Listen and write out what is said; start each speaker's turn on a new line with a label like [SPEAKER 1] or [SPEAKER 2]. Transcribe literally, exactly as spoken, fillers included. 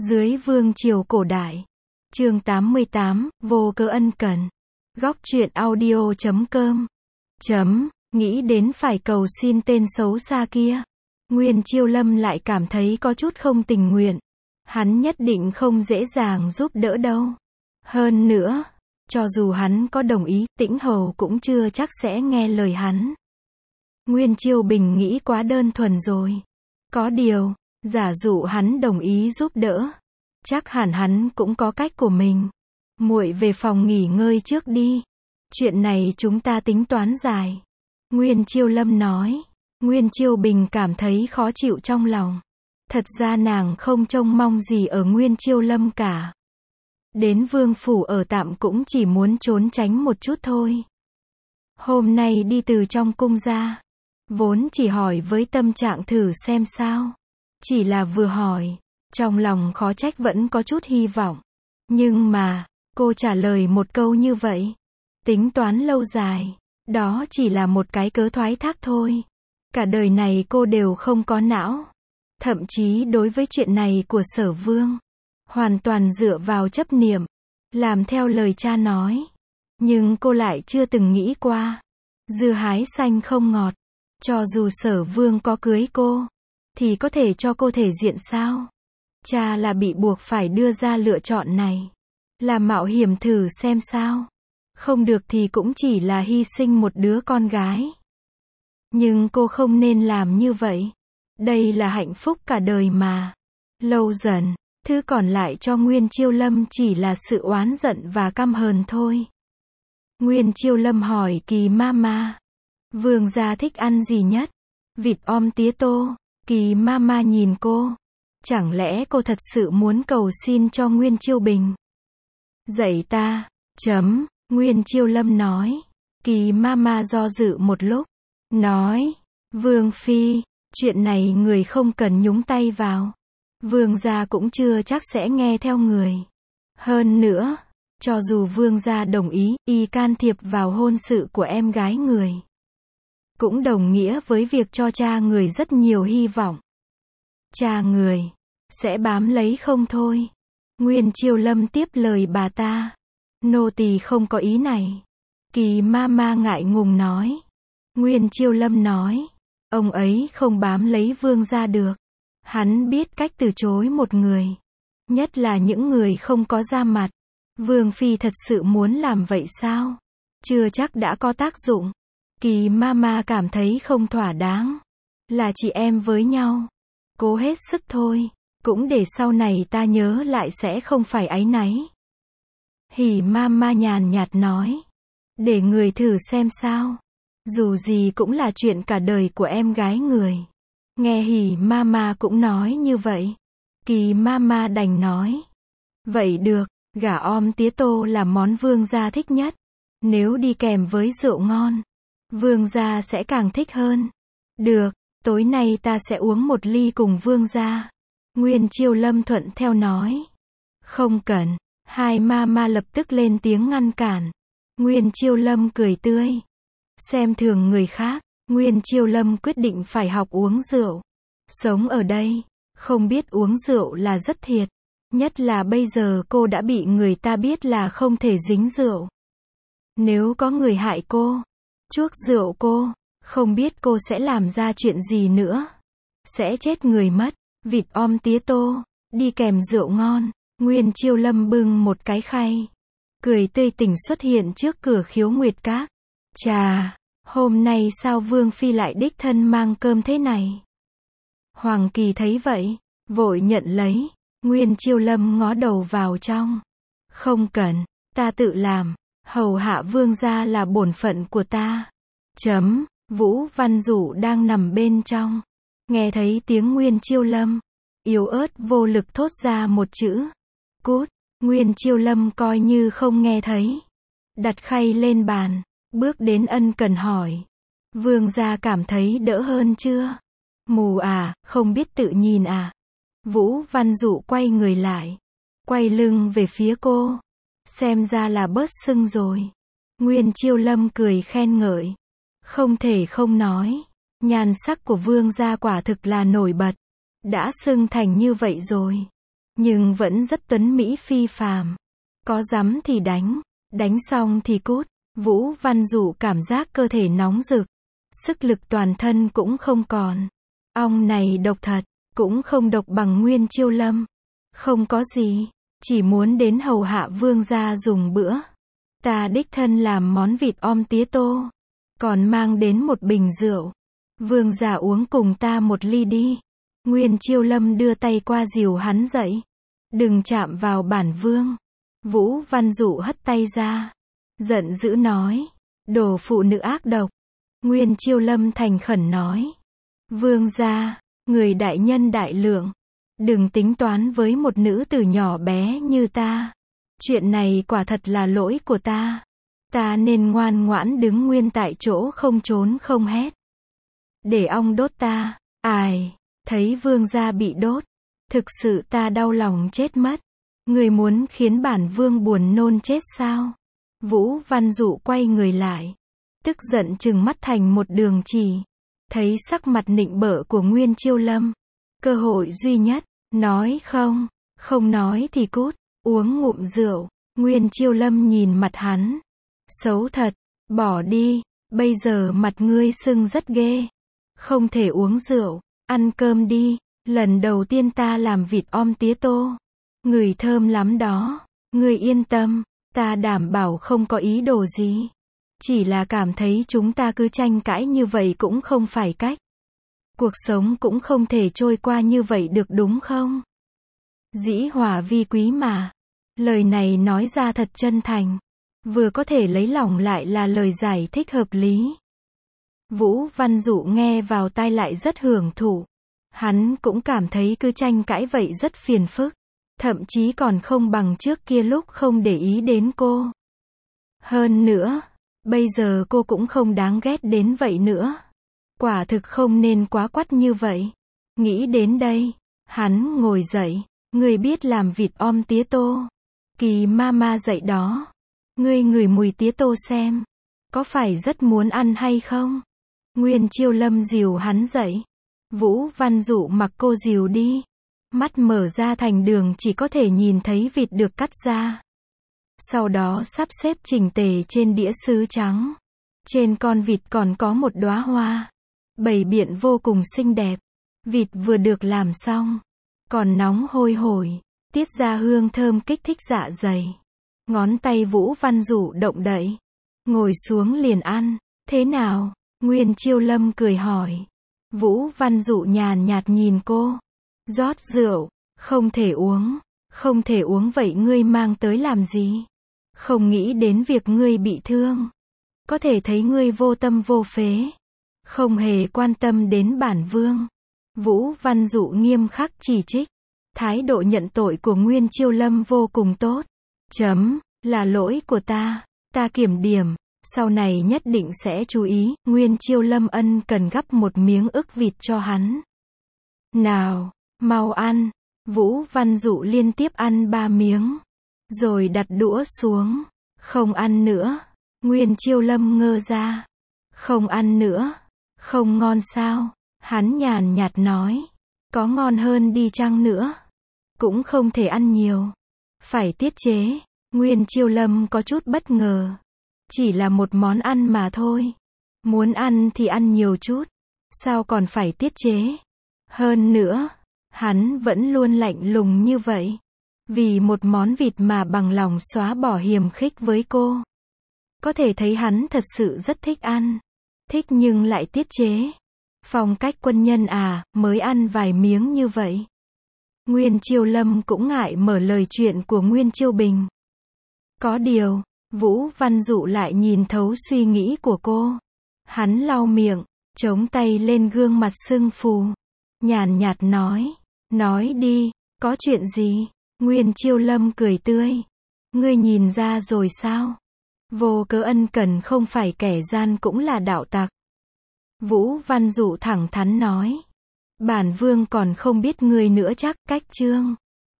[SPEAKER 1] Dưới vương triều cổ đại. Chương tám mươi tám, vô cớ ân cần. Góc truyện audio chấm com. Chấm, nghĩ đến phải cầu xin tên xấu xa kia. Nguyên Chiêu Lâm lại cảm thấy có chút không tình nguyện. Hắn nhất định không dễ dàng giúp đỡ đâu. Hơn nữa, cho dù hắn có đồng ý, Tĩnh Hầu cũng chưa chắc sẽ nghe lời hắn. Nguyên Chiêu Bình nghĩ quá đơn thuần rồi. Có điều, giả dụ hắn đồng ý giúp đỡ, chắc hẳn hắn cũng có cách của mình. Muội về phòng nghỉ ngơi trước đi. Chuyện này chúng ta tính toán dài. Nguyên Chiêu Lâm nói. Nguyên Chiêu Bình cảm thấy khó chịu trong lòng. Thật ra nàng không trông mong gì ở Nguyên Chiêu Lâm cả. Đến vương phủ ở tạm cũng chỉ muốn trốn tránh một chút thôi. Hôm nay đi từ trong cung ra, vốn chỉ hỏi với tâm trạng thử xem sao. Chỉ là vừa hỏi, trong lòng khó trách vẫn có chút hy vọng. Nhưng mà, cô trả lời một câu như vậy. Tính toán lâu dài, đó chỉ là một cái cớ thoái thác thôi. Cả đời này cô đều không có não. Thậm chí đối với chuyện này của Sở Vương, hoàn toàn dựa vào chấp niệm, làm theo lời cha nói. Nhưng cô lại chưa từng nghĩ qua, dưa hái xanh không ngọt. Cho dù Sở Vương có cưới cô, thì có thể cho cô thể diện sao? Cha là bị buộc phải đưa ra lựa chọn này. Là mạo hiểm thử xem sao. Không được thì cũng chỉ là hy sinh một đứa con gái. Nhưng cô không nên làm như vậy. Đây là hạnh phúc cả đời mà. Lâu dần, thứ còn lại cho Nguyên Chiêu Lâm chỉ là sự oán giận và căm hờn thôi. Nguyên Chiêu Lâm hỏi Kỳ Mama, vương gia thích ăn gì nhất? Vịt om tía tô. Kỳ Mama nhìn cô. Chẳng lẽ cô thật sự muốn cầu xin cho Nguyên Chiêu Bình? Dạy ta. Chấm. Nguyên Chiêu Lâm nói. Kỳ Mama do dự một lúc. Nói. Vương Phi, chuyện này người không cần nhúng tay vào. Vương gia cũng chưa chắc sẽ nghe theo người. Hơn nữa, cho dù vương gia đồng ý, y can thiệp vào hôn sự của em gái người, cũng đồng nghĩa với việc cho cha người rất nhiều hy vọng. Cha người sẽ bám lấy không thôi. Nguyên Chiêu Lâm tiếp lời bà ta. Nô tỳ không có ý này. Kỳ Mama ngại ngùng nói. Nguyên Chiêu Lâm nói. Ông ấy không bám lấy vương gia được. Hắn biết cách từ chối một người. Nhất là những người không có da mặt. Vương Phi thật sự muốn làm vậy sao? Chưa chắc đã có tác dụng. Kỳ Mama cảm thấy không thỏa đáng. Là chị em với nhau. Cố hết sức thôi. Cũng để sau này ta nhớ lại sẽ không phải áy náy. Hỉ Mama nhàn nhạt nói. Để người thử xem sao. Dù gì cũng là chuyện cả đời của em gái người. Nghe Hỉ Mama cũng nói như vậy. Kỳ Mama đành nói. Vậy được, gà om tía tô là món vương gia thích nhất. Nếu đi kèm với rượu ngon, vương gia sẽ càng thích hơn. Được, tối nay ta sẽ uống một ly cùng vương gia. Nguyên Chiêu Lâm thuận theo nói. Không cần. Hai Mama lập tức lên tiếng ngăn cản. Nguyên Chiêu Lâm cười tươi. Xem thường người khác, Nguyên Chiêu Lâm quyết định phải học uống rượu. Sống ở đây, không biết uống rượu là rất thiệt. Nhất là bây giờ cô đã bị người ta biết là không thể dính rượu. Nếu có người hại cô, chuốc rượu cô, không biết cô sẽ làm ra chuyện gì nữa. Sẽ chết người mất. Vịt om tía tô, đi kèm rượu ngon. Nguyên Chiêu Lâm bưng một cái khay, cười tươi tỉnh xuất hiện trước cửa Khiếu Nguyệt Các. Chà, hôm nay sao Vương Phi lại đích thân mang cơm thế này? Hoàng Kỳ thấy vậy, vội nhận lấy. Nguyên Chiêu Lâm ngó đầu vào trong. Không cần, ta tự làm. Hầu hạ vương gia là bổn phận của ta. Chấm. Vũ Văn Dụ đang nằm bên trong. Nghe thấy tiếng Nguyên Chiêu Lâm, yếu ớt vô lực thốt ra một chữ. Cút. Nguyên Chiêu Lâm coi như không nghe thấy. Đặt khay lên bàn, bước đến ân cần hỏi. Vương gia cảm thấy đỡ hơn chưa? Mù à, không biết tự nhìn à? Vũ Văn Dụ quay người lại, quay lưng về phía cô. Xem ra là bớt sưng rồi. Nguyên Chiêu Lâm cười khen ngợi. Không thể không nói, nhan sắc của vương gia quả thực là nổi bật. Đã sưng thành như vậy rồi, nhưng vẫn rất tuấn mỹ phi phàm. Có dám thì đánh, đánh xong thì cút. Vũ Văn Dụ cảm giác cơ thể nóng rực, sức lực toàn thân cũng không còn. Ong này độc thật, cũng không độc bằng Nguyên Chiêu Lâm. Không có gì, chỉ muốn đến hầu hạ vương gia dùng bữa. Ta đích thân làm món vịt om tía tô, còn mang đến một bình rượu. Vương gia uống cùng ta một ly đi. Nguyên Chiêu Lâm đưa tay qua dìu hắn dậy. Đừng chạm vào bản vương. Vũ Văn Dụ hất tay ra, giận dữ nói, đồ phụ nữ ác độc. Nguyên Chiêu Lâm thành khẩn nói, vương gia, người đại nhân đại lượng, đừng tính toán với một nữ tử nhỏ bé như ta. Chuyện này quả thật là lỗi của ta. Ta nên ngoan ngoãn đứng nguyên tại chỗ không trốn không hét. Để ong đốt ta. Ai, thấy vương gia bị đốt, thực sự ta đau lòng chết mất. Người muốn khiến bản vương buồn nôn chết sao? Vũ Văn Dụ quay người lại, tức giận trừng mắt thành một đường chỉ. Thấy sắc mặt nịnh bợ của Nguyên Chiêu Lâm, cơ hội duy nhất, nói không, không nói thì cút, uống ngụm rượu. Nguyên Chiêu Lâm nhìn mặt hắn, xấu thật, bỏ đi, bây giờ mặt ngươi sưng rất ghê, không thể uống rượu, ăn cơm đi, lần đầu tiên ta làm vịt om tía tô, ngửi thơm lắm đó, ngươi yên tâm, ta đảm bảo không có ý đồ gì. Chỉ là cảm thấy chúng ta cứ tranh cãi như vậy cũng không phải cách. Cuộc sống cũng không thể trôi qua như vậy được đúng không? Dĩ hòa vi quý mà. Lời này nói ra thật chân thành. Vừa có thể lấy lòng lại là lời giải thích hợp lý. Vũ Văn Dụ nghe vào tai lại rất hưởng thụ. Hắn cũng cảm thấy cứ tranh cãi vậy rất phiền phức. Thậm chí còn không bằng trước kia lúc không để ý đến cô. Hơn nữa, bây giờ cô cũng không đáng ghét đến vậy nữa. Quả thực không nên quá quắt như vậy. Nghĩ đến đây, hắn ngồi dậy. Ngươi biết làm vịt om tía tô. Kỳ mama dậy đó. Ngươi ngửi mùi tía tô xem. Có phải rất muốn ăn hay không? Nguyên Chiêu Lâm dìu hắn dậy. Vũ Văn Dụ mặc cô dìu đi. Mắt mở ra thành đường chỉ có thể nhìn thấy vịt được cắt ra. Sau đó sắp xếp chỉnh tề trên đĩa sứ trắng. Trên con vịt còn có một đóa hoa. Bày biện vô cùng xinh đẹp. Vịt vừa được làm xong. Còn nóng hôi hổi. Tiết ra hương thơm kích thích dạ dày. Ngón tay Vũ Văn Dụ động đậy. Ngồi xuống liền ăn. Thế nào? Nguyên Chiêu Lâm cười hỏi. Vũ Văn Dụ nhàn nhạt nhìn cô. Rót rượu. Không thể uống. Không thể uống vậy ngươi mang tới làm gì? Không nghĩ đến việc ngươi bị thương. Có thể thấy ngươi vô tâm vô phế. Không hề quan tâm đến bản vương. Vũ Văn Dụ nghiêm khắc chỉ trích. Thái độ nhận tội của Nguyên Chiêu Lâm vô cùng tốt. Chấm, là lỗi của ta. Ta kiểm điểm. Sau này nhất định sẽ chú ý. Nguyên Chiêu Lâm ân cần gắp một miếng ức vịt cho hắn. Nào, mau ăn. Vũ Văn Dụ liên tiếp ăn ba miếng. Rồi đặt đũa xuống. Không ăn nữa. Nguyên Chiêu Lâm ngơ ra. Không ăn nữa. Không ngon sao? Hắn nhàn nhạt nói. Có ngon hơn đi chăng nữa? Cũng không thể ăn nhiều. Phải tiết chế. Nguyên Chiêu Lâm có chút bất ngờ. Chỉ là một món ăn mà thôi. Muốn ăn thì ăn nhiều chút. Sao còn phải tiết chế? Hơn nữa, hắn vẫn luôn lạnh lùng như vậy. Vì một món vịt mà bằng lòng xóa bỏ hiềm khích với cô. Có thể thấy hắn thật sự rất thích ăn. Thích nhưng lại tiết chế. Phong cách quân nhân à, mới ăn vài miếng như vậy. Nguyên Chiêu Lâm cũng ngại mở lời chuyện của Nguyên Chiêu Bình. Có điều, Vũ Văn Dụ lại nhìn thấu suy nghĩ của cô. Hắn lau miệng, chống tay lên gương mặt sưng phù. Nhàn nhạt nói. Nói đi, có chuyện gì? Nguyên Chiêu Lâm cười tươi. Ngươi nhìn ra rồi sao? Vô cớ ân cần không phải kẻ gian cũng là đạo tặc. Vũ Văn Dụ thẳng thắn nói. Bản vương còn không biết ngươi nữa chắc. Cách chương